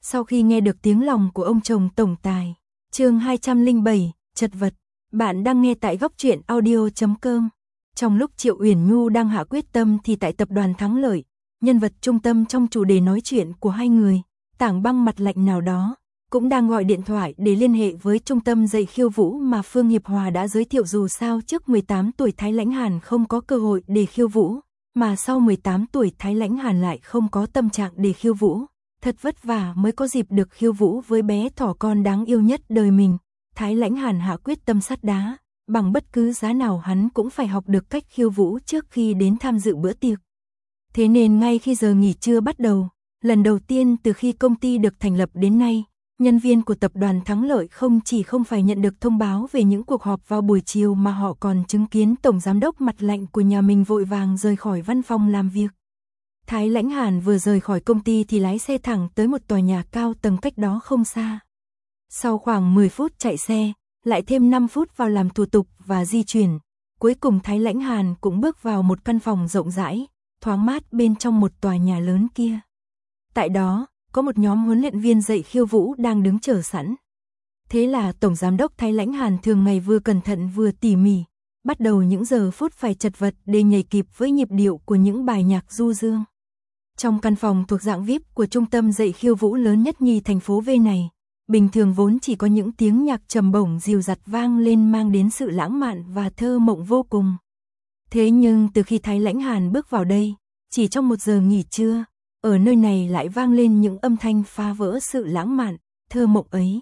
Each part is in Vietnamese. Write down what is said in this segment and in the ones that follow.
Sau khi nghe được tiếng lòng của ông chồng tổng tài, chương 207, chật vật, bạn đang nghe tại góc truyện audio.com. Trong lúc Triệu Uyển Nhu đang hạ quyết tâm thì tại tập đoàn Thắng Lợi, nhân vật trung tâm trong chủ đề nói chuyện của hai người, Tảng Băng mặt lạnh nào đó, cũng đang gọi điện thoại để liên hệ với trung tâm dạy khiêu vũ mà Phương Hiệp Hòa đã giới thiệu. Dù sao trước 18 tuổi Thái Lãnh Hàn không có cơ hội để khiêu vũ, mà sau 18 tuổi Thái Lãnh Hàn lại không có tâm trạng để khiêu vũ. Thật vất vả mới có dịp được khiêu vũ với bé thỏ con đáng yêu nhất đời mình. Thái Lãnh Hàn hạ quyết tâm sắt đá, bằng bất cứ giá nào hắn cũng phải học được cách khiêu vũ trước khi đến tham dự bữa tiệc. Thế nên ngay khi giờ nghỉ trưa bắt đầu, lần đầu tiên từ khi công ty được thành lập đến nay, nhân viên của tập đoàn Thắng Lợi không chỉ không phải nhận được thông báo về những cuộc họp vào buổi chiều mà họ còn chứng kiến tổng giám đốc mặt lạnh của nhà mình vội vàng rời khỏi văn phòng làm việc. Thái Lãnh Hàn vừa rời khỏi công ty thì lái xe thẳng tới một tòa nhà cao tầng cách đó không xa. Sau khoảng 10 phút chạy xe, lại thêm 5 phút vào làm thủ tục và di chuyển, cuối cùng Thái Lãnh Hàn cũng bước vào một căn phòng rộng rãi, thoáng mát bên trong một tòa nhà lớn kia. Tại đó, có một nhóm huấn luyện viên dạy khiêu vũ đang đứng chờ sẵn. Thế là tổng giám đốc Thái Lãnh Hàn thường ngày vừa cẩn thận vừa tỉ mỉ, bắt đầu những giờ phút phải chật vật để nhảy kịp với nhịp điệu của những bài nhạc du dương. Trong căn phòng thuộc dạng VIP của trung tâm dạy khiêu vũ lớn nhất nhì thành phố V này, bình thường vốn chỉ có những tiếng nhạc trầm bổng dịu dặt vang lên mang đến sự lãng mạn và thơ mộng vô cùng. Thế nhưng từ khi Thái Lãnh Hàn bước vào đây, chỉ trong một giờ nghỉ trưa, ở nơi này lại vang lên những âm thanh phá vỡ sự lãng mạn, thơ mộng ấy.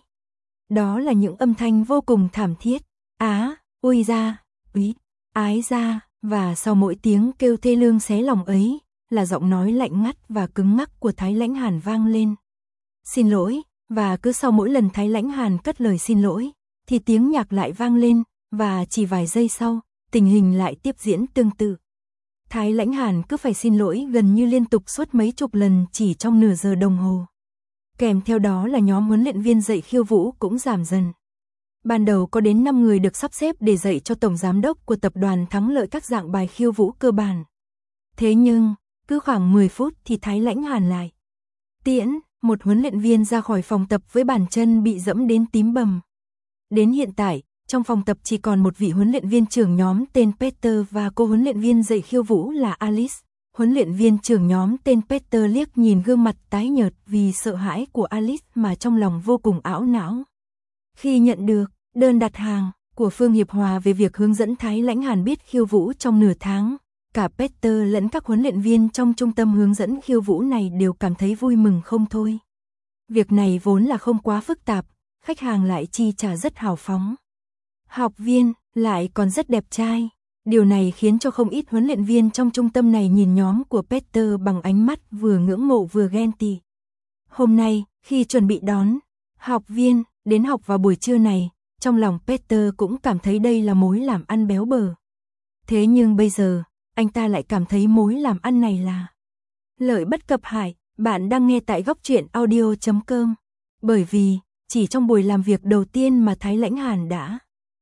Đó là những âm thanh vô cùng thảm thiết, á, ui ra, úy, ái ra, và sau mỗi tiếng kêu thê lương xé lòng ấy, là giọng nói lạnh ngắt và cứng ngắc của Thái Lãnh Hàn vang lên. Xin lỗi, và cứ sau mỗi lần Thái Lãnh Hàn cất lời xin lỗi, thì tiếng nhạc lại vang lên, và chỉ vài giây sau, tình hình lại tiếp diễn tương tự. Thái Lãnh Hàn cứ phải xin lỗi gần như liên tục suốt mấy chục lần chỉ trong nửa giờ đồng hồ. Kèm theo đó là nhóm huấn luyện viên dạy khiêu vũ cũng giảm dần. Ban đầu có đến 5 người được sắp xếp để dạy cho tổng giám đốc của tập đoàn Thắng Lợi các dạng bài khiêu vũ cơ bản. Thế nhưng, cứ khoảng 10 phút thì Thái Lãnh Hàn lại tiễn một huấn luyện viên ra khỏi phòng tập với bàn chân bị dẫm đến tím bầm. Đến hiện tại, trong phòng tập chỉ còn một vị huấn luyện viên trưởng nhóm tên Peter và cô huấn luyện viên dạy khiêu vũ là Alice. Huấn luyện viên trưởng nhóm tên Peter liếc nhìn gương mặt tái nhợt vì sợ hãi của Alice mà trong lòng vô cùng ảo não. Khi nhận được đơn đặt hàng của Phương Hiệp Hòa về việc hướng dẫn Thái Lãnh Hàn biết khiêu vũ trong nửa tháng, cả Peter lẫn các huấn luyện viên trong trung tâm hướng dẫn khiêu vũ này đều cảm thấy vui mừng không thôi. Việc này vốn là không quá phức tạp, khách hàng lại chi trả rất hào phóng. Học viên lại còn rất đẹp trai. Điều này khiến cho không ít huấn luyện viên trong trung tâm này nhìn nhóm của Peter bằng ánh mắt vừa ngưỡng mộ vừa ghen tị. Hôm nay, khi chuẩn bị đón học viên đến học vào buổi trưa này, trong lòng Peter cũng cảm thấy đây là mối làm ăn béo bở. Thế nhưng bây giờ, anh ta lại cảm thấy mối làm ăn này là lợi bất cập hại. Bạn đang nghe tại góc truyện audio.com. Bởi vì, chỉ trong buổi làm việc đầu tiên mà Thái Lãnh Hàn đã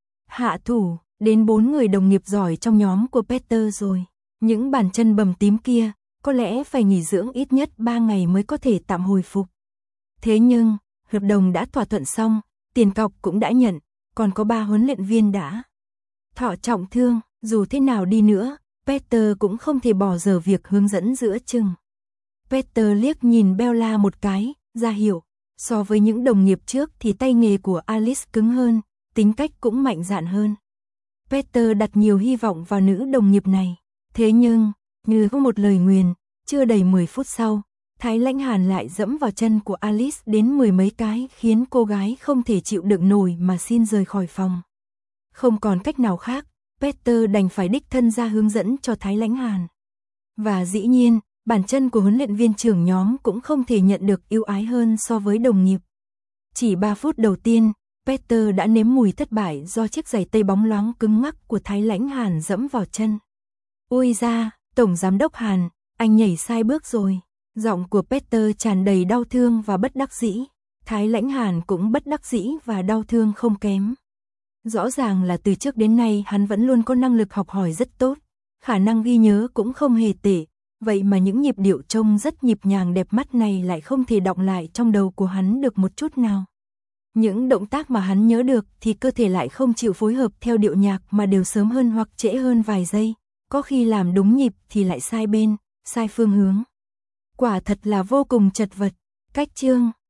hạ thủ đến 4 người đồng nghiệp giỏi trong nhóm của Peter rồi. Những bàn chân bầm tím kia, có lẽ phải nghỉ dưỡng ít nhất 3 ngày mới có thể tạm hồi phục. Thế nhưng, hợp đồng đã thỏa thuận xong, tiền cọc cũng đã nhận, còn có 3 huấn luyện viên đã thọ trọng thương, dù thế nào đi nữa, Peter cũng không thể bỏ dở việc hướng dẫn giữa chừng. Peter liếc nhìn Bella một cái, ra hiệu, so với những đồng nghiệp trước thì tay nghề của Alice cứng hơn, tính cách cũng mạnh dạn hơn. Peter đặt nhiều hy vọng vào nữ đồng nghiệp này. Thế nhưng, như có một lời nguyền, chưa đầy 10 phút sau, Thái Lãnh Hàn lại dẫm vào chân của Alice đến 10 mấy cái khiến cô gái không thể chịu đựng nổi mà xin rời khỏi phòng. Không còn cách nào khác, Peter đành phải đích thân ra hướng dẫn cho Thái Lãnh Hàn. Và dĩ nhiên, bàn chân của huấn luyện viên trưởng nhóm cũng không thể nhận được ưu ái hơn so với đồng nghiệp. Chỉ 3 phút đầu tiên, Peter đã nếm mùi thất bại do chiếc giày tây bóng loáng cứng ngắc của Thái Lãnh Hàn dẫm vào chân. Ôi da, tổng giám đốc Hàn, anh nhảy sai bước rồi. Giọng của Peter tràn đầy đau thương và bất đắc dĩ. Thái Lãnh Hàn cũng bất đắc dĩ và đau thương không kém. Rõ ràng là từ trước đến nay hắn vẫn luôn có năng lực học hỏi rất tốt, khả năng ghi nhớ cũng không hề tệ, Vậy mà những nhịp điệu trông rất nhịp nhàng đẹp mắt này lại không thể đọng lại trong đầu của hắn được một chút nào. Những động tác mà hắn nhớ được thì cơ thể lại không chịu phối hợp theo điệu nhạc mà đều sớm hơn hoặc trễ hơn vài giây, có khi làm đúng nhịp thì lại sai bên, sai phương hướng. Quả thật là vô cùng chật vật. Cách chương